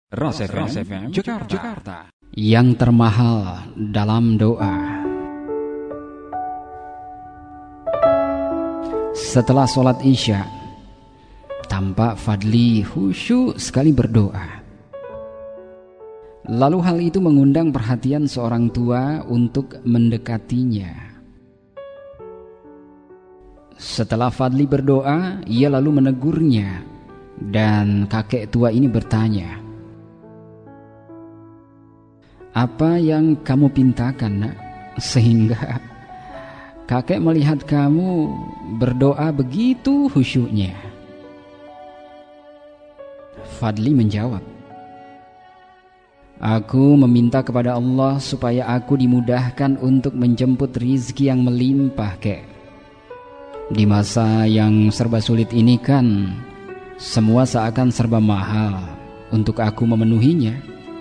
Ras FM Jakarta. Yang termahal dalam doa. Setelah sholat Isya, tampak Fadli khusyuk sekali berdoa. Lalu hal itu mengundang perhatian seorang tua untuk mendekatinya. Setelah Fadli berdoa, ia lalu menegurnya, dan kakek tua ini bertanya, "Apa yang kamu pintakan, nak? Sehingga kakek melihat kamu berdoa begitu khusyuknya." Fadli menjawab, "Aku meminta kepada Allah supaya aku dimudahkan untuk menjemput rizki yang melimpah, kek. Di masa yang serba sulit ini kan, semua seakan serba mahal untuk aku memenuhinya.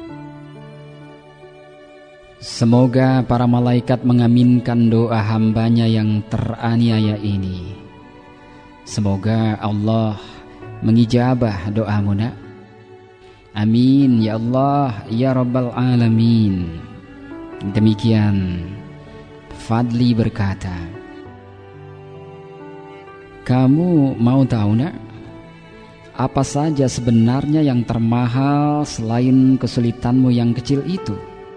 Semoga para malaikat mengaminkan doa hambanya yang teraniaya ini. Semoga Allah mengijabah doamu, nak. Amin ya Allah ya Rabbal Alamin." Demikian Fadli berkata. Kamu mau tahu, nak, apa saja sebenarnya yang termahal selain kesulitanmu yang kecil itu?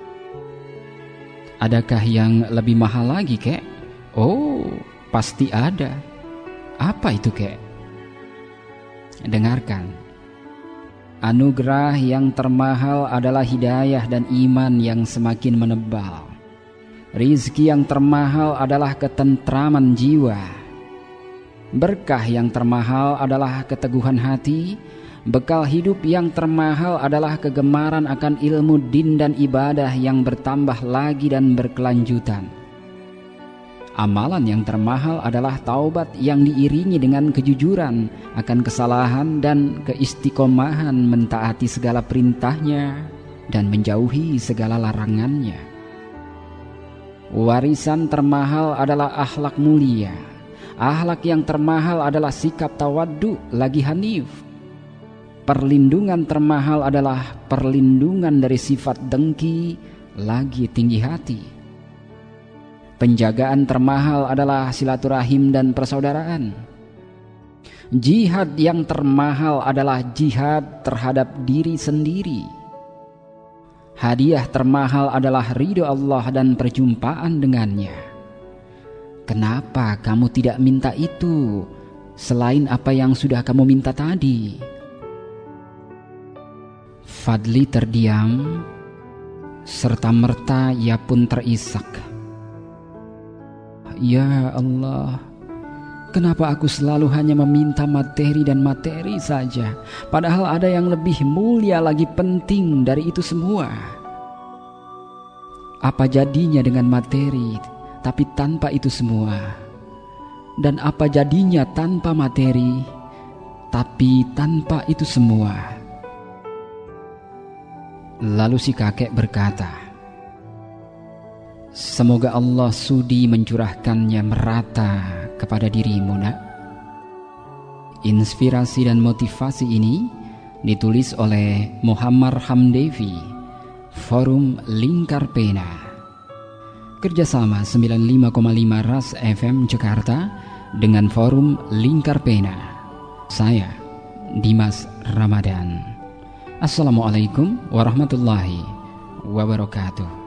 Adakah yang lebih mahal lagi, kek? Oh, pasti ada. Apa itu, kek? Dengarkan. Anugerah yang termahal adalah hidayah dan iman yang semakin menebal. Rizki yang termahal adalah ketentraman jiwa. Berkah yang termahal adalah keteguhan hati. Bekal hidup yang termahal adalah kegemaran akan ilmu din dan ibadah yang bertambah lagi dan berkelanjutan. Amalan yang termahal adalah taubat yang diiringi dengan kejujuran akan kesalahan dan keistiqomahan mentaati segala perintahnya dan menjauhi segala larangannya. Warisan termahal adalah akhlak mulia. Akhlak yang termahal adalah sikap tawaddu lagi hanif. Perlindungan termahal adalah perlindungan dari sifat dengki lagi tinggi hati. Penjagaan termahal adalah silaturahim dan persaudaraan. Jihad yang termahal adalah jihad terhadap diri sendiri. Hadiah termahal adalah ridho Allah dan perjumpaan dengannya. Kenapa kamu tidak minta itu selain apa yang sudah kamu minta tadi?" Fadli terdiam, serta merta ia pun terisak. "Ya Allah, kenapa aku selalu hanya meminta materi dan materi saja, padahal ada yang lebih mulia lagi penting dari itu semua? Apa jadinya dengan materi tapi tanpa itu semua? Dan apa jadinya tanpa materi tapi tanpa itu semua?" Lalu si kakek berkata, "Semoga Allah sudi mencurahkannya merata kepada dirimu, nak." Inspirasi dan motivasi ini ditulis oleh Muhammad Hamdevi, Forum Lingkar Pena. Kerjasama 95,5 Ras FM Jakarta dengan Forum Lingkar Pena. Saya Dimas Ramadan. Assalamualaikum warahmatullahi wabarakatuh.